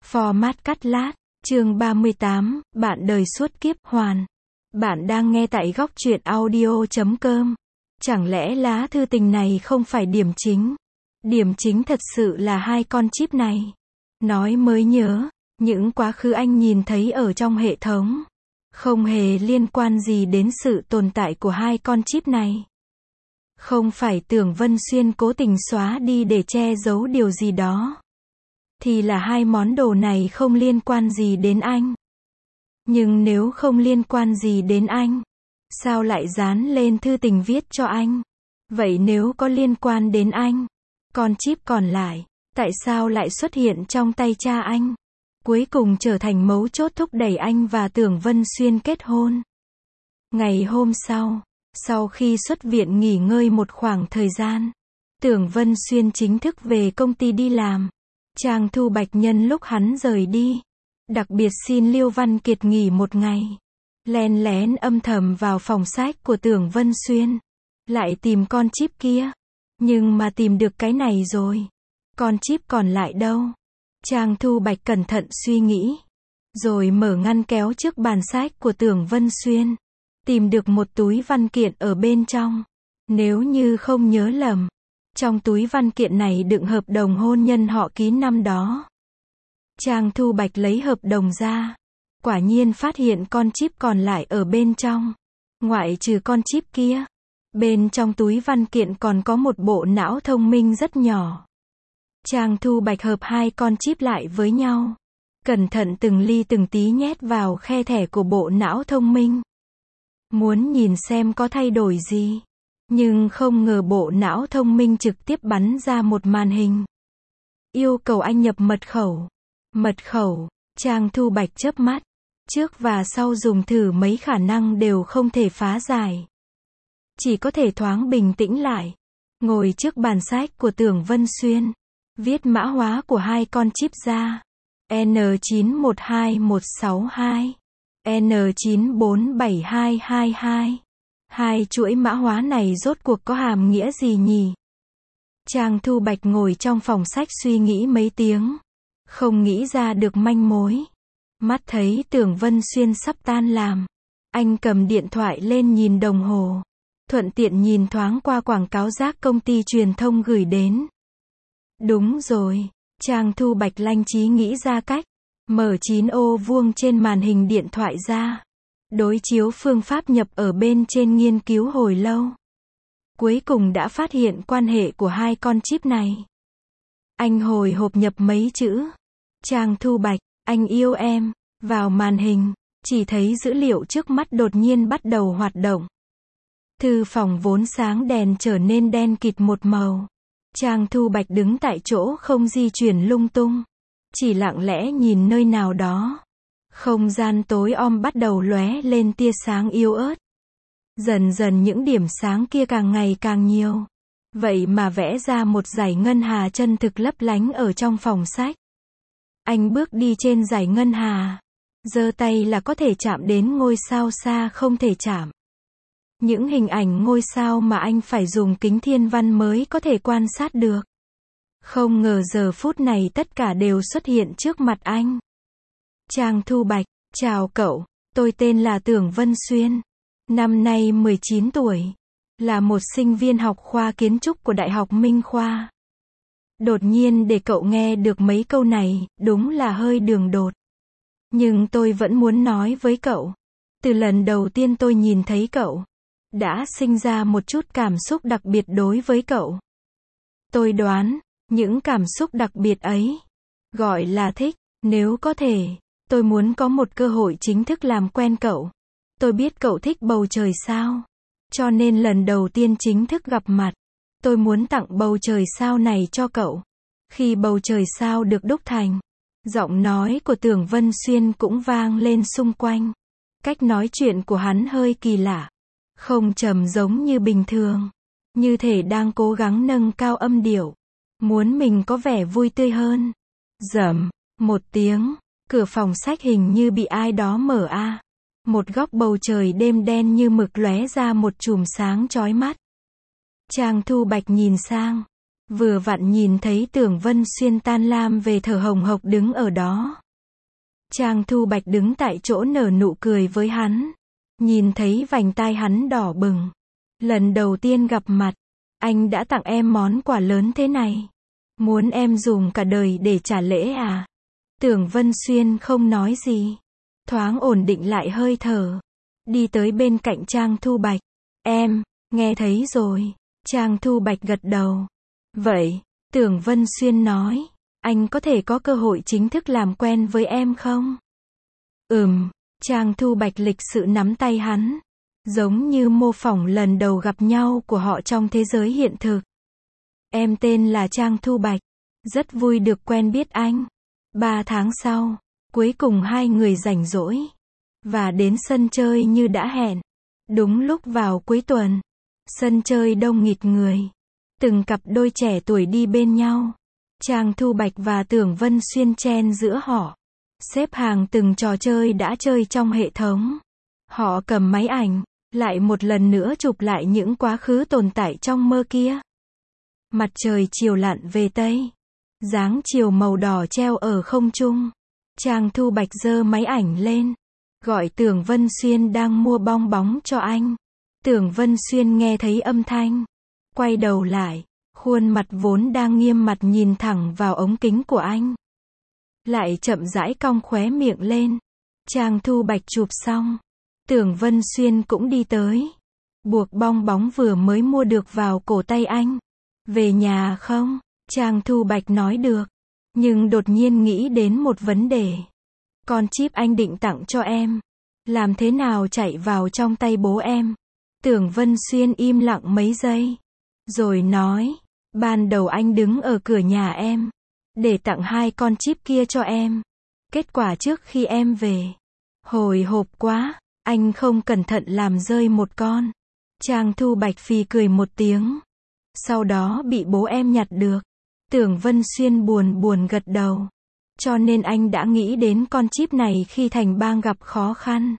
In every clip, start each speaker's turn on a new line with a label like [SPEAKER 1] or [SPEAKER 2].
[SPEAKER 1] Format cắt lát, chương 38, bạn đời suốt kiếp hoàn. Bạn đang nghe tại góc truyện audio.com. Chẳng lẽ lá thư tình này không phải điểm chính? Điểm chính thật sự là hai con chip này. Nói mới nhớ, những quá khứ anh nhìn thấy ở trong hệ thống không hề liên quan gì đến sự tồn tại của hai con chip này. Không phải Tưởng Vân Xuyên cố tình xóa đi để che giấu điều gì đó, thì là hai món đồ này không liên quan gì đến anh. Nhưng nếu không liên quan gì đến anh, sao lại dán lên thư tình viết cho anh? Vậy nếu có liên quan đến anh, con chip còn lại, tại sao lại xuất hiện trong tay cha anh? Cuối cùng trở thành mấu chốt thúc đẩy anh và Tưởng Vân Xuyên kết hôn. Ngày hôm sau khi xuất viện nghỉ ngơi một khoảng thời gian, Tưởng Vân Xuyên chính thức về công ty đi làm. Trang Thu Bạch nhân lúc hắn rời đi, đặc biệt xin Liêu Văn Kiệt nghỉ một ngày, len lén âm thầm vào phòng sách của Tưởng Vân Xuyên, lại tìm con chip kia. Nhưng mà tìm được cái này rồi, con chip còn lại đâu? Trang Thu Bạch cẩn thận suy nghĩ, rồi mở ngăn kéo trước bàn sách của Tưởng Vân Xuyên, tìm được một túi văn kiện ở bên trong. Nếu như không nhớ lầm, trong túi văn kiện này đựng hợp đồng hôn nhân họ ký năm đó. Trang Thu Bạch lấy hợp đồng ra, quả nhiên phát hiện con chip còn lại ở bên trong. Ngoại trừ con chip kia, bên trong túi văn kiện còn có một bộ não thông minh rất nhỏ. Trang Thu Bạch hợp hai con chip lại với nhau, cẩn thận từng ly từng tí nhét vào khe thẻ của bộ não thông minh, muốn nhìn xem có thay đổi gì. Nhưng không ngờ bộ não thông minh trực tiếp bắn ra một màn hình, yêu cầu anh nhập mật khẩu. Mật khẩu, Trang Thu Bạch chớp mắt, trước và sau dùng thử mấy khả năng đều không thể phá giải. Chỉ có thể thoáng bình tĩnh lại, ngồi trước bàn sách của Tưởng Vân Xuyên, viết mã hóa của hai con chip ra. N912162, N947222. Hai chuỗi mã hóa này rốt cuộc có hàm nghĩa gì nhỉ? Trang Thu Bạch ngồi trong phòng sách suy nghĩ mấy tiếng, không nghĩ ra được manh mối. Mắt thấy Tưởng Vân Xuyên sắp tan làm, anh cầm điện thoại lên nhìn đồng hồ, thuận tiện nhìn thoáng qua quảng cáo rác công ty truyền thông gửi đến. Đúng rồi, Trang Thu Bạch lanh trí nghĩ ra cách, mở 9 ô vuông trên màn hình điện thoại ra, đối chiếu phương pháp nhập ở bên trên nghiên cứu hồi lâu. Cuối cùng đã phát hiện quan hệ của hai con chip này. Anh hồi hộp nhập mấy chữ: Trang Thu Bạch, anh yêu em, vào màn hình, chỉ thấy dữ liệu trước mắt đột nhiên bắt đầu hoạt động. Thư phòng vốn sáng đèn trở nên đen kịt một màu. Trang Thu Bạch đứng tại chỗ không di chuyển lung tung, chỉ lặng lẽ nhìn nơi nào đó. Không gian tối om bắt đầu lóe lên tia sáng yếu ớt. Dần dần những điểm sáng kia càng ngày càng nhiều. Vậy mà vẽ ra một dải ngân hà chân thực lấp lánh ở trong phòng sách. Anh bước đi trên dải ngân hà, giơ tay là có thể chạm đến ngôi sao xa không thể chạm. Những hình ảnh ngôi sao mà anh phải dùng kính thiên văn mới có thể quan sát được. Không ngờ giờ phút này tất cả đều xuất hiện trước mặt anh. Trang Thu Bạch, chào cậu, tôi tên là Tưởng Vân Xuyên, năm nay 19 tuổi, là một sinh viên học khoa kiến trúc của Đại học Minh Khoa. Đột nhiên để cậu nghe được mấy câu này, đúng là hơi đường đột. Nhưng tôi vẫn muốn nói với cậu, từ lần đầu tiên tôi nhìn thấy cậu, đã sinh ra một chút cảm xúc đặc biệt đối với cậu. Tôi đoán, những cảm xúc đặc biệt ấy, gọi là thích. Nếu có thể, tôi muốn có một cơ hội chính thức làm quen cậu. Tôi biết cậu thích bầu trời sao, cho nên lần đầu tiên chính thức gặp mặt, tôi muốn tặng bầu trời sao này cho cậu. Khi bầu trời sao được đúc thành, giọng nói của Tưởng Vân Xuyên cũng vang lên xung quanh. Cách nói chuyện của hắn hơi kỳ lạ, không trầm giống như bình thường, như thể đang cố gắng nâng cao âm điệu, muốn mình có vẻ vui tươi hơn. Rầm một tiếng, cửa phòng sách hình như bị ai đó mở a. Một góc bầu trời đêm đen như mực lóe ra một chùm sáng chói mắt. Trang Thu Bạch nhìn sang, Vừa vặn nhìn thấy Tưởng Vân Xuyên tan lam về thở hồng hộc đứng ở đó. Trang Thu Bạch đứng tại chỗ nở nụ cười với hắn. Nhìn thấy vành tai hắn đỏ bừng. Lần đầu tiên gặp mặt, anh đã tặng em món quà lớn thế này. Muốn em dùng cả đời để trả lễ à? Tưởng Vân Xuyên không nói gì. Thoáng ổn định lại hơi thở. Đi tới bên cạnh Trang Thu Bạch. Em, nghe thấy rồi. Trang Thu Bạch gật đầu. Vậy, Tưởng Vân Xuyên nói, anh có thể có cơ hội chính thức làm quen với em không? Trang Thu Bạch lịch sự nắm tay hắn. Giống như mô phỏng lần đầu gặp nhau của họ trong thế giới hiện thực. Em tên là Trang Thu Bạch. Rất vui được quen biết anh. 3 tháng sau, cuối cùng hai người rảnh rỗi. Và đến sân chơi như đã hẹn. Đúng lúc vào cuối tuần. Sân chơi đông nghịt người. Từng cặp đôi trẻ tuổi đi bên nhau. Trang Thu Bạch và Tưởng Vân Xuyên chen giữa họ. Xếp hàng từng trò chơi đã chơi trong hệ thống. Họ cầm máy ảnh, lại một lần nữa chụp lại những quá khứ tồn tại trong mơ kia. Mặt trời chiều lặn về Tây. Dáng chiều màu đỏ treo ở không trung. Trang Thu Bạch giơ máy ảnh lên. Gọi Tưởng Vân Xuyên đang mua bong bóng cho anh. Tưởng Vân Xuyên nghe thấy âm thanh. Quay đầu lại. Khuôn mặt vốn đang nghiêm mặt nhìn thẳng vào ống kính của anh. Lại chậm rãi cong khóe miệng lên. Trang Thu Bạch chụp xong. Tưởng Vân Xuyên cũng đi tới. Buộc bong bóng vừa mới mua được vào cổ tay anh. Về nhà không? Trang Thu Bạch nói được. Nhưng đột nhiên nghĩ đến một vấn đề. Con chip anh định tặng cho em. Làm thế nào chạy vào trong tay bố em? Tưởng Vân Xuyên im lặng mấy giây. Rồi nói. Ban đầu anh đứng ở cửa nhà em. Để tặng 2 con chip kia cho em. Kết quả trước khi em về. Hồi hộp quá. Anh không cẩn thận làm rơi một con. Trang Thu Bạch phì cười một tiếng. Sau đó bị bố em nhặt được. Tưởng Vân Xuyên buồn buồn gật đầu. Cho nên anh đã nghĩ đến con chip này khi thành bang gặp khó khăn.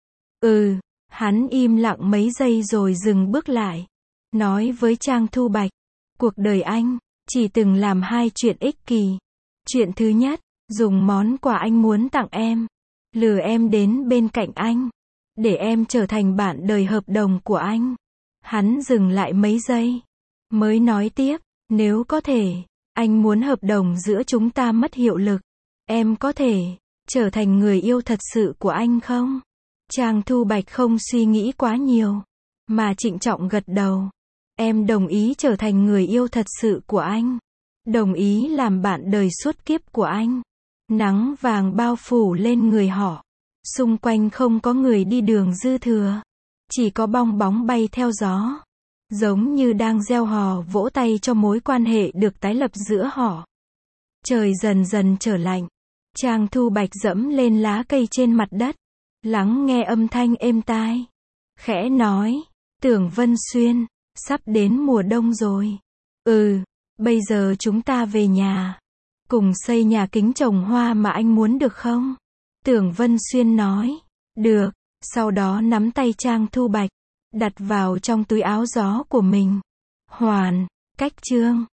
[SPEAKER 1] Hắn im lặng mấy giây rồi dừng bước lại. Nói với Trang Thu Bạch. Cuộc đời anh, chỉ từng làm 2 chuyện ích kỳ. Chuyện thứ nhất, dùng món quà anh muốn tặng em. Lừa em đến bên cạnh anh. Để em trở thành bạn đời hợp đồng của anh. Hắn dừng lại mấy giây. Mới nói tiếp, nếu có thể, anh muốn hợp đồng giữa chúng ta mất hiệu lực. Em có thể trở thành người yêu thật sự của anh không? Trang Thu Bạch không suy nghĩ quá nhiều. Mà trịnh trọng gật đầu. Em đồng ý trở thành người yêu thật sự của anh. Đồng ý làm bạn đời suốt kiếp của anh. Nắng vàng bao phủ lên người họ. Xung quanh không có người đi đường dư thừa. Chỉ có bong bóng bay theo gió. Giống như đang reo hò vỗ tay cho mối quan hệ được tái lập giữa họ. Trời dần dần trở lạnh. Trang Thu Bạch dẫm lên lá cây trên mặt đất. Lắng nghe âm thanh êm tai. Khẽ nói. Tưởng Vân Xuyên. Sắp đến mùa đông rồi. Bây giờ chúng ta về nhà. Cùng xây nhà kính trồng hoa mà anh muốn được không? Tưởng Vân Xuyên nói. Được. Sau đó nắm tay Trang Thu Bạch. Đặt vào trong túi áo gió của mình. Hoàn. Cách chương.